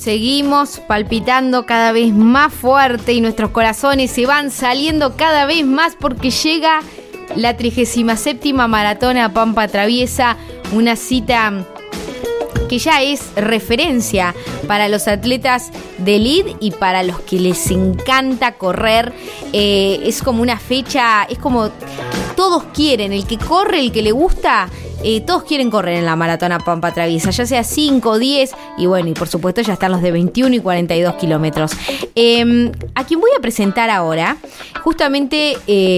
Seguimos palpitando cada vez más fuerte y nuestros corazones se van saliendo cada vez más porque llega la 37ª Maratona Pampa Traviesa, una cita que ya es referencia para los atletas de elite y para los que les encanta correr. Es como una fecha, es como todos quieren, el que corre, el que le gusta, todos quieren correr en la Maratona Pampa Traviesa, ya sea 5, 10 y bueno, y por supuesto ya están los de 21 y 42 kilómetros. A quien voy a presentar ahora, justamente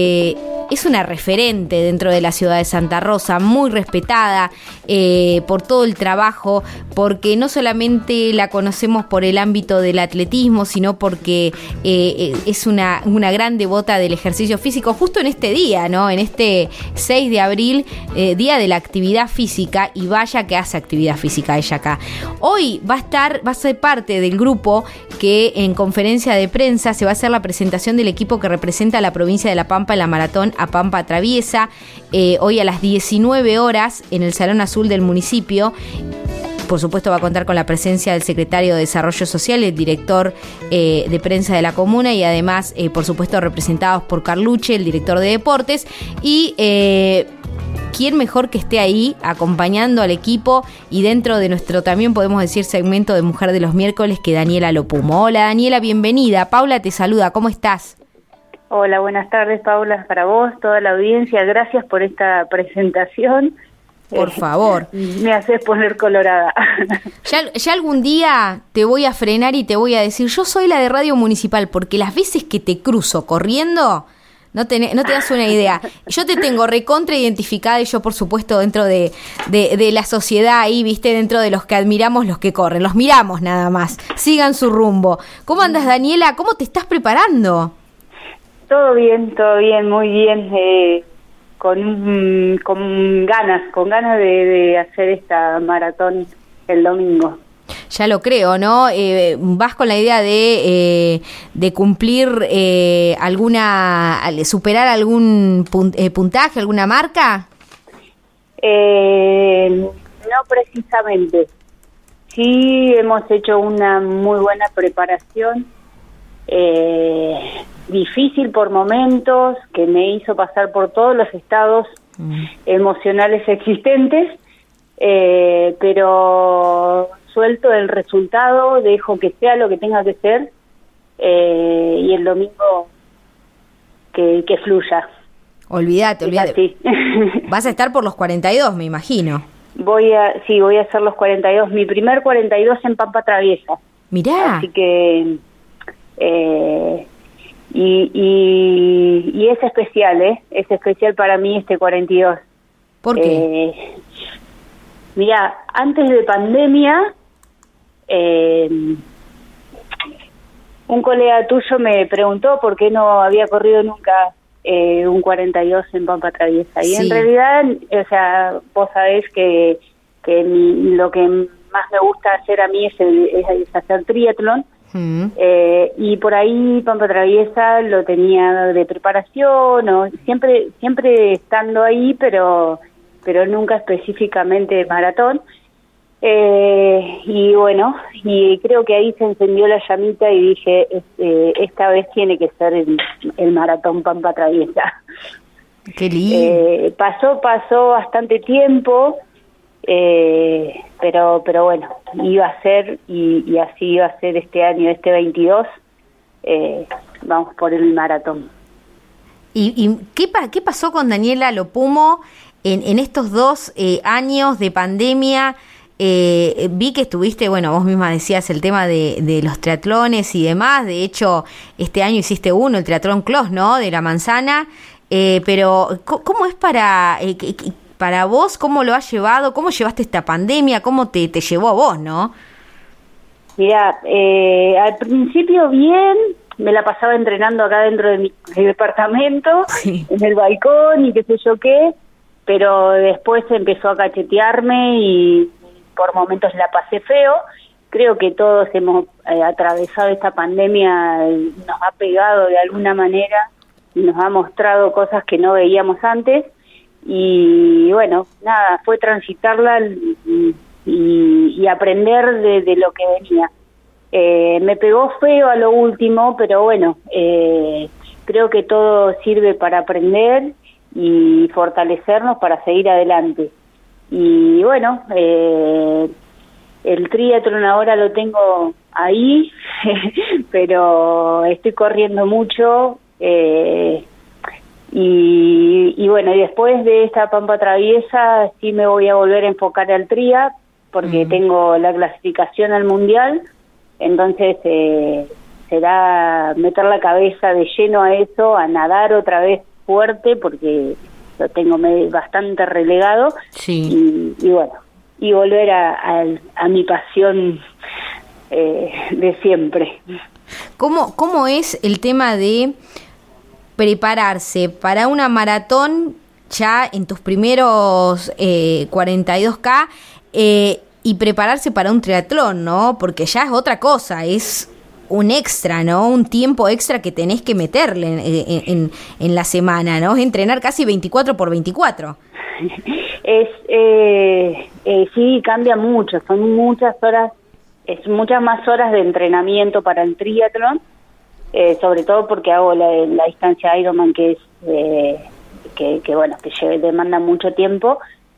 es una referente dentro de la ciudad de Santa Rosa, muy respetada por todo el trabajo, porque no solamente la conocemos por el ámbito del atletismo, sino porque es una gran devota del ejercicio físico, justo en este día, ¿no? En este 6 de abril, día de la actividad física, y vaya que hace actividad física ella acá. Hoy va a ser parte del grupo que en conferencia de prensa se va a hacer la presentación del equipo que representa a la provincia de La Pampa en la maratón a Pampa Traviesa, hoy a las 19 horas en el Salón Azul del municipio. Por supuesto va a contar con la presencia del secretario de Desarrollo Social, el director de prensa de la comuna y además, por supuesto, representados por Carluche, el director de deportes, y quién mejor que esté ahí acompañando al equipo y dentro de nuestro, también podemos decir, segmento de Mujer de los Miércoles, que Daniela Lopumo. Hola Daniela, bienvenida. Paula te saluda, ¿cómo estás? Hola, buenas tardes Paula, para vos, toda la audiencia, gracias por esta presentación. Por favor. Me haces poner colorada. Ya algún día te voy a frenar y te voy a decir, yo soy la de Radio Municipal, porque las veces que te cruzo corriendo, no te das una idea. Yo te tengo recontra identificada y yo, por supuesto, dentro de la sociedad ahí, viste, dentro de los que admiramos los que corren, los miramos nada más, sigan su rumbo. ¿Cómo andas, Daniela? ¿Cómo te estás preparando? Todo bien, muy bien. Con ganas de hacer esta maratón el domingo. Ya lo creo, ¿no? ¿Vas con la idea de cumplir superar algún puntaje, alguna marca? No precisamente. Sí hemos hecho una muy buena preparación, difícil por momentos, que me hizo pasar por todos los estados emocionales existentes, pero suelto el resultado, dejo que sea lo que tenga que ser, y el domingo que fluya. Olvídate. Sí. Vas a estar por los 42, me imagino. Voy a hacer los 42, mi primer 42 en Pampa Traviesa. Mirá. Así que y es especial, es especial para mí este 42. ¿Por qué? Mira, antes de pandemia, un colega tuyo me preguntó por qué no había corrido nunca un 42 en Pampa Traviesa. Y sí. En realidad, o sea, vos sabés que lo que más me gusta hacer a mí es hacer triatlón. Y por ahí Pampa Traviesa lo tenía de preparación, o siempre estando ahí, pero nunca específicamente maratón. Y bueno, y creo que ahí se encendió la llamita y dije, esta vez tiene que ser el maratón Pampa Traviesa. Qué lindo. Pasó bastante tiempo, pero bueno, iba a ser y así iba a ser este año, este 22, vamos por el maratón. ¿Y qué pasó con Daniela Lopumo en estos 2 años de pandemia? Vi que estuviste, bueno, vos misma decías el tema de los triatlones y demás. De hecho, este año hiciste uno, el triatlón Clos, ¿no? De La Manzana. Pero, ¿cómo es para vos? ¿Cómo lo has llevado? ¿Cómo llevaste esta pandemia? ¿Cómo te llevó a vos, no? Mirá, al principio bien, me la pasaba entrenando acá dentro de mi departamento, sí, en el balcón y qué sé yo qué, pero después empezó a cachetearme y por momentos la pasé feo. Creo que todos hemos atravesado esta pandemia, nos ha pegado de alguna manera y nos ha mostrado cosas que no veíamos antes, y bueno, nada, fue transitarla y aprender de lo que venía. Me pegó feo a lo último, pero bueno, creo que todo sirve para aprender y fortalecernos para seguir adelante. Y bueno, el triatlón ahora lo tengo ahí, pero estoy corriendo mucho, y bueno, y después de esta Pampa Traviesa sí me voy a volver a enfocar al tria, porque tengo la clasificación al mundial, entonces será meter la cabeza de lleno a eso, a nadar otra vez fuerte, porque lo tengo bastante relegado. Sí. Y bueno, y volver a mi pasión de siempre. ¿Cómo es el tema de prepararse para una maratón ya en tus primeros 42K y prepararse para un triatlón, ¿no? Porque ya es otra cosa, es un extra, ¿no? Un tiempo extra que tenés que meterle en la semana, ¿no? Es entrenar casi 24x24. Sí, cambia mucho, son muchas horas, muchas más horas de entrenamiento para el triatlón, sobre todo porque hago la distancia Ironman, que es bueno, que demanda mucho tiempo,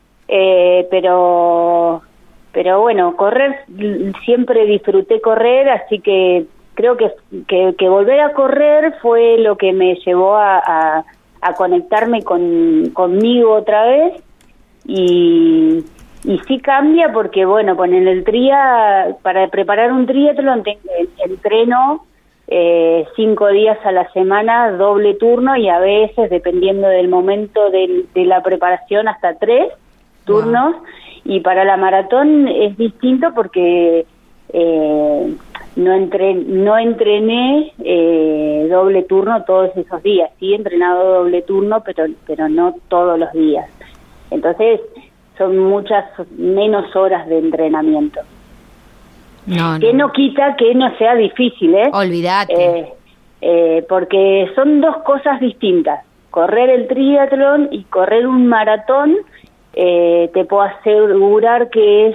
pero bueno, correr, siempre disfruté correr, así que creo que volver a correr fue lo que me llevó a conectarme conmigo otra vez, y sí cambia porque, bueno, en el tria, para preparar un triatlón entreno 5 días a la semana, doble turno, y a veces, dependiendo del momento de la preparación, hasta 3 turnos. Wow. Y para la maratón es distinto porque no entrené doble turno todos esos días. Sí he entrenado doble turno, pero no todos los días. Entonces son muchas menos horas de entrenamiento. Que no quita que no sea difícil, ¿eh? Olvídate. Porque son dos cosas distintas. Correr el triatlón y correr un maratón, te puedo asegurar que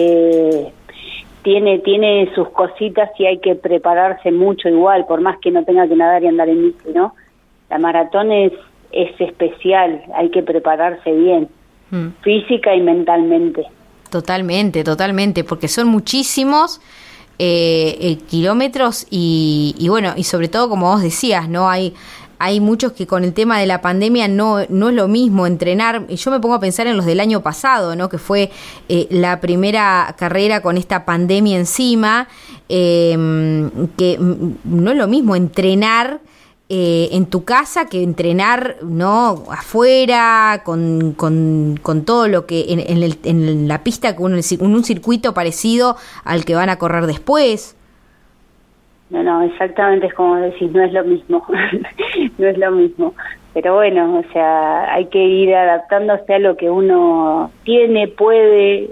tiene sus cositas y hay que prepararse mucho igual, por más que no tenga que nadar y andar en bici, ¿no? La maratón es especial, hay que prepararse bien, física y mentalmente. Totalmente, porque son muchísimos kilómetros y bueno, y sobre todo, como vos decías, ¿no? Hay muchos que con el tema de la pandemia no es lo mismo entrenar. Y yo me pongo a pensar en los del año pasado, ¿no? Que fue la primera carrera con esta pandemia encima, que no es lo mismo entrenar en tu casa que entrenar, ¿no? Afuera, con todo lo que en la pista, con un circuito parecido al que van a correr después. No, exactamente es como decís, no es lo mismo, no es lo mismo. Pero bueno, o sea, hay que ir adaptándose a lo que uno tiene, puede,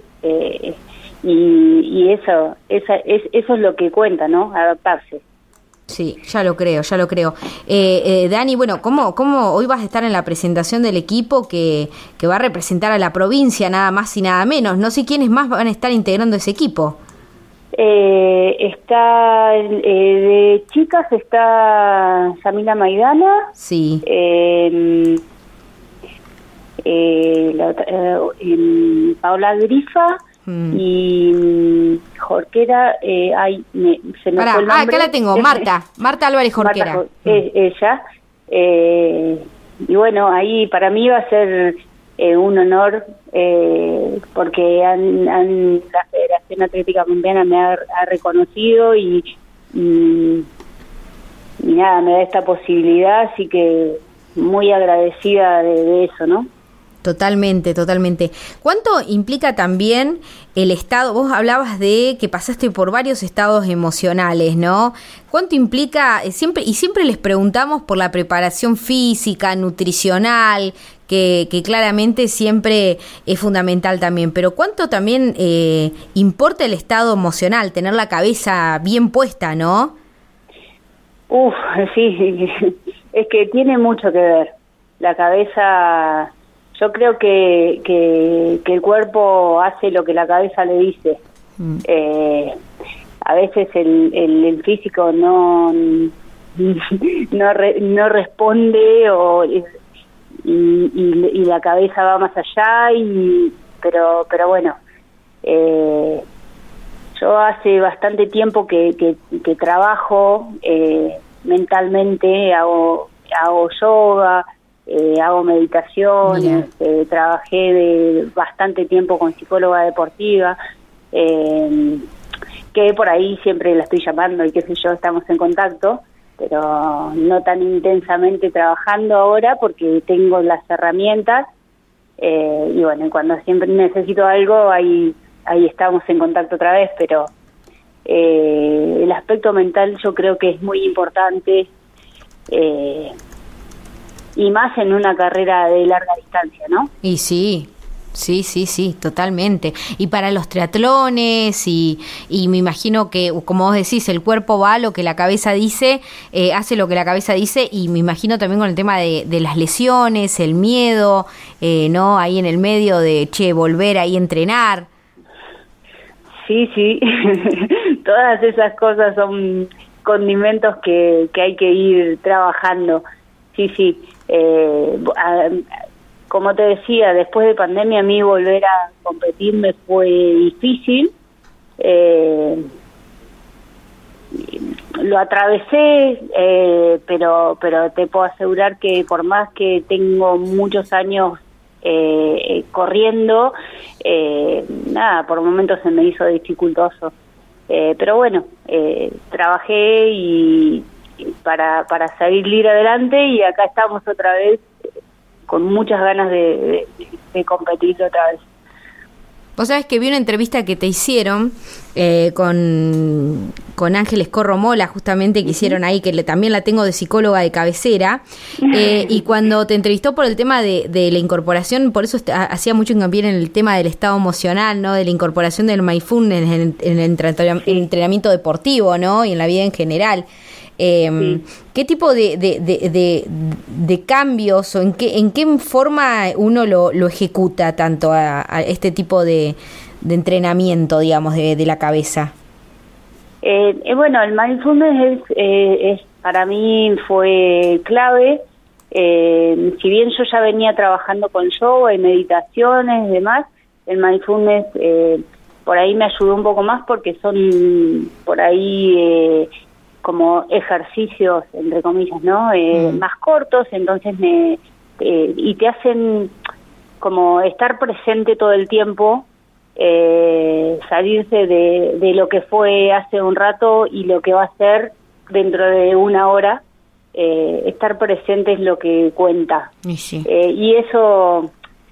y eso es lo que cuenta, ¿no? Adaptarse. Sí, ya lo creo. Dani, bueno, ¿cómo hoy vas a estar en la presentación del equipo que va a representar a la provincia, nada más y nada menos? No sé quiénes más van a estar integrando ese equipo. Está de chicas está Yamila Maidana, sí, Paola Grifa, y Jorquera, se me fue el nombre. Acá la tengo, Marta Álvarez Jorquera. Ella, y bueno, ahí para mí va a ser un honor, porque la Federación Atlética Colombiana me ha reconocido y nada, me da esta posibilidad, así que muy agradecida de eso, ¿no? Totalmente. ¿Cuánto implica también el estado? Vos hablabas de que pasaste por varios estados emocionales, ¿no? ¿Cuánto implica? Siempre les preguntamos por la preparación física, nutricional, que claramente siempre es fundamental también, pero ¿cuánto también importa el estado emocional, tener la cabeza bien puesta, ¿no? Sí, es que tiene mucho que ver. La cabeza, yo creo que el cuerpo hace lo que la cabeza le dice. a veces el físico no responde y la cabeza va más allá, pero bueno, yo hace bastante tiempo que trabajo mentalmente, hago yoga, hago meditaciones, trabajé bastante tiempo con psicóloga deportiva, que por ahí siempre la estoy llamando y qué sé yo, estamos en contacto, pero no tan intensamente trabajando ahora porque tengo las herramientas, y bueno, cuando siempre necesito algo, ahí estamos en contacto otra vez, pero el aspecto mental yo creo que es muy importante, y más en una carrera de larga distancia, ¿no? Y sí, totalmente. Y para los triatlones y me imagino que, como vos decís, el cuerpo va a lo que la cabeza dice, hace lo que la cabeza dice, y me imagino también con el tema de las lesiones, el miedo, ¿no? Ahí en el medio de, volver ahí a entrenar. Sí, todas esas cosas son condimentos que hay que ir trabajando. Sí. Como te decía, después de pandemia a mí volver a competir me fue difícil. Lo atravesé, pero te puedo asegurar que por más que tengo muchos años corriendo, por momentos se me hizo dificultoso. Pero bueno, trabajé y para salir adelante, y acá estamos otra vez con muchas ganas de competir otra vez. Vos sabés que vi una entrevista que te hicieron con Ángeles Corromola, justamente, que hicieron ahí, que también la tengo de psicóloga de cabecera, y cuando te entrevistó por el tema de la incorporación, por eso hacía mucho hincapié en el tema del estado emocional, ¿no? De la incorporación del mindfulness en el entrenamiento deportivo, ¿no? Y en la vida en general. ¿Qué tipo de cambios o en qué forma uno lo ejecuta tanto a este tipo de entrenamiento, digamos, de la cabeza? Bueno, el mindfulness es para mí fue clave. Si bien yo ya venía trabajando con yoga y meditaciones y demás, el mindfulness por ahí me ayudó un poco más, porque son por ahí como ejercicios, entre comillas, ¿no? Más cortos, entonces y te hacen como estar presente todo el tiempo, salirse de lo que fue hace un rato y lo que va a ser dentro de una hora. Estar presente es lo que cuenta. Sí. Y eso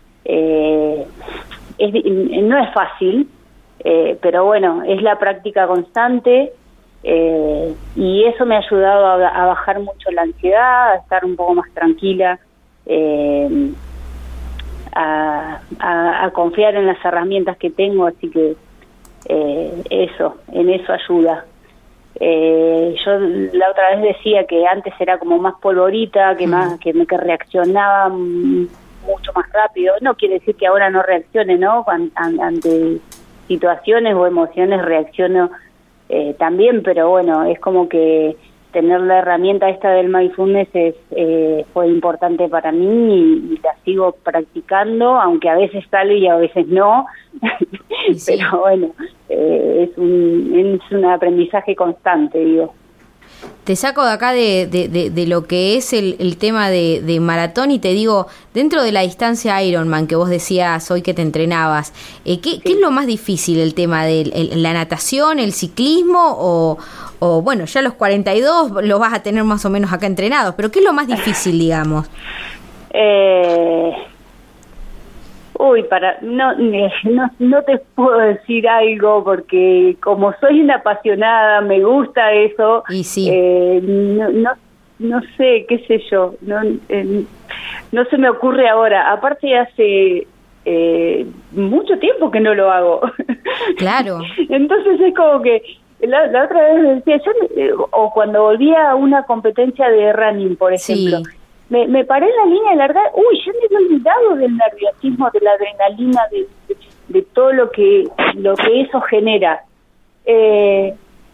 no es fácil, pero bueno, es la práctica constante. Y eso me ha ayudado a bajar mucho la ansiedad, a estar un poco más tranquila, a confiar en las herramientas que tengo, así que en eso ayuda. Yo la otra vez decía que antes era como más polvorita, que reaccionaba mucho más rápido. No quiere decir que ahora no reaccione, ¿no? Ante situaciones o emociones reacciono también, pero bueno, es como que tener la herramienta esta del mindfulness fue importante para mí, y la sigo practicando, aunque a veces sale y a veces no. Sí. Pero bueno, es un aprendizaje constante, digo. Te saco de acá de lo que es el tema de maratón y te digo, dentro de la distancia Ironman que vos decías hoy que te entrenabas, ¿qué es lo más difícil, el tema de la natación, el ciclismo o bueno, ya los 42 los vas a tener más o menos acá entrenados, pero ¿qué es lo más difícil, digamos? No te puedo decir algo, porque como soy una apasionada, me gusta eso. Y sí. No sé, qué sé yo, no se me ocurre ahora. Aparte hace mucho tiempo que no lo hago. Claro. Entonces es como que la otra vez me decía, o cuando volvía a una competencia de running, por ejemplo. Sí. Me paré en la línea de largada, ya me había olvidado del nerviosismo, de la adrenalina, de todo lo que eso genera.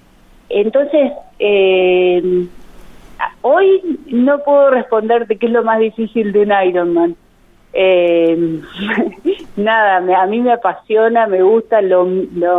Entonces, hoy no puedo responderte qué es lo más difícil de un Ironman. Nada, a mí me apasiona, me gusta, yo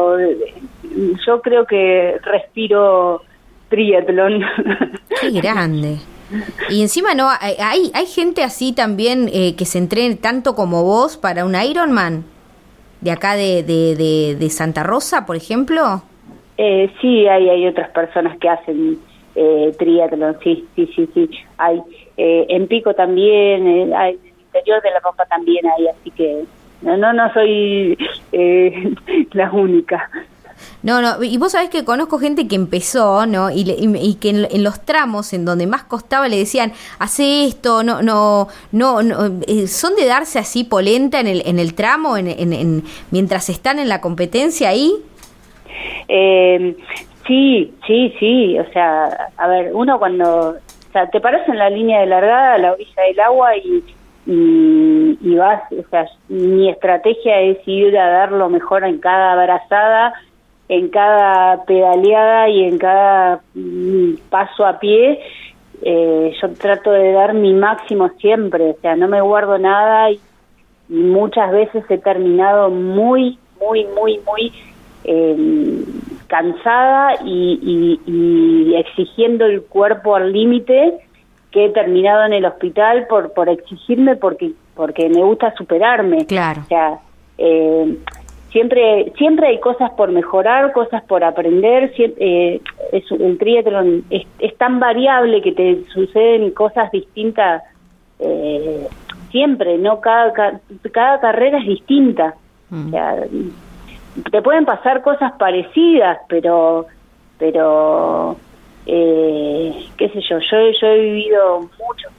creo que respiro triatlón. Qué grande. Y encima no hay gente así también que se entrene tanto como vos para un Ironman de acá de Santa Rosa, por ejemplo. Sí, hay otras personas que hacen triatlón, sí. Hay en Pico también, hay, en el interior de La Pampa también hay, así que no soy la única. No, y vos sabés que conozco gente que empezó, ¿no? Y que en los tramos en donde más costaba le decían, hace esto, no, son de darse así polenta en el tramo, mientras están en la competencia ahí. Sí, o sea, a ver, uno cuando, o sea, te paras en la línea de largada a la orilla del agua y vas, o sea, mi estrategia es ir a dar lo mejor en cada abrazada, en cada pedaleada y en cada paso a pie. Yo trato de dar mi máximo siempre, o sea, no me guardo nada y muchas veces he terminado muy cansada y exigiendo el cuerpo al límite, que he terminado en el hospital por exigirme porque me gusta superarme. Claro. O sea, siempre hay cosas por mejorar, cosas por aprender. El triatlón es tan variable que te suceden cosas distintas siempre, ¿no? Cada carrera es distinta. O sea, te pueden pasar cosas parecidas, pero qué sé yo he vivido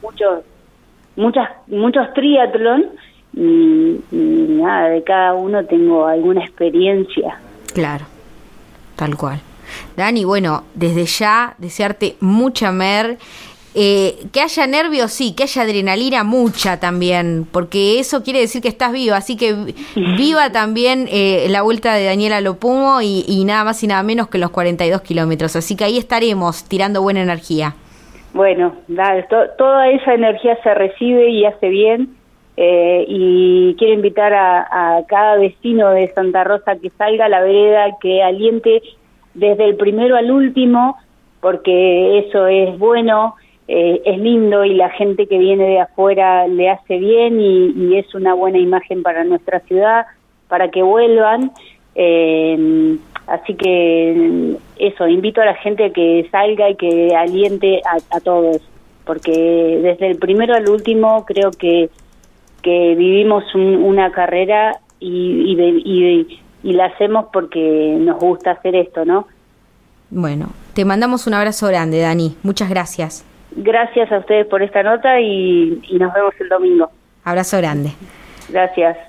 muchos triatlón y nada, de cada uno tengo alguna experiencia. Claro, tal cual. Dani, bueno, desde ya desearte mucha que haya nervios, sí, que haya adrenalina, mucha también, porque eso quiere decir que estás viva, así que viva también la vuelta de Daniela Lopumo y nada más y nada menos que los 42 kilómetros, así que ahí estaremos tirando buena energía. Bueno, toda esa energía se recibe y hace bien, y quiero invitar a cada vecino de Santa Rosa que salga a la vereda, que aliente desde el primero al último, porque eso es bueno. Es lindo y la gente que viene de afuera le hace bien y es una buena imagen para nuestra ciudad, para que vuelvan. Así que eso, invito a la gente a que salga y que aliente a todos, porque desde el primero al último creo que vivimos una carrera y la hacemos porque nos gusta hacer esto, ¿no? Bueno, te mandamos un abrazo grande, Dani. Muchas gracias. Gracias a ustedes por esta nota y nos vemos el domingo. Abrazo grande. Gracias.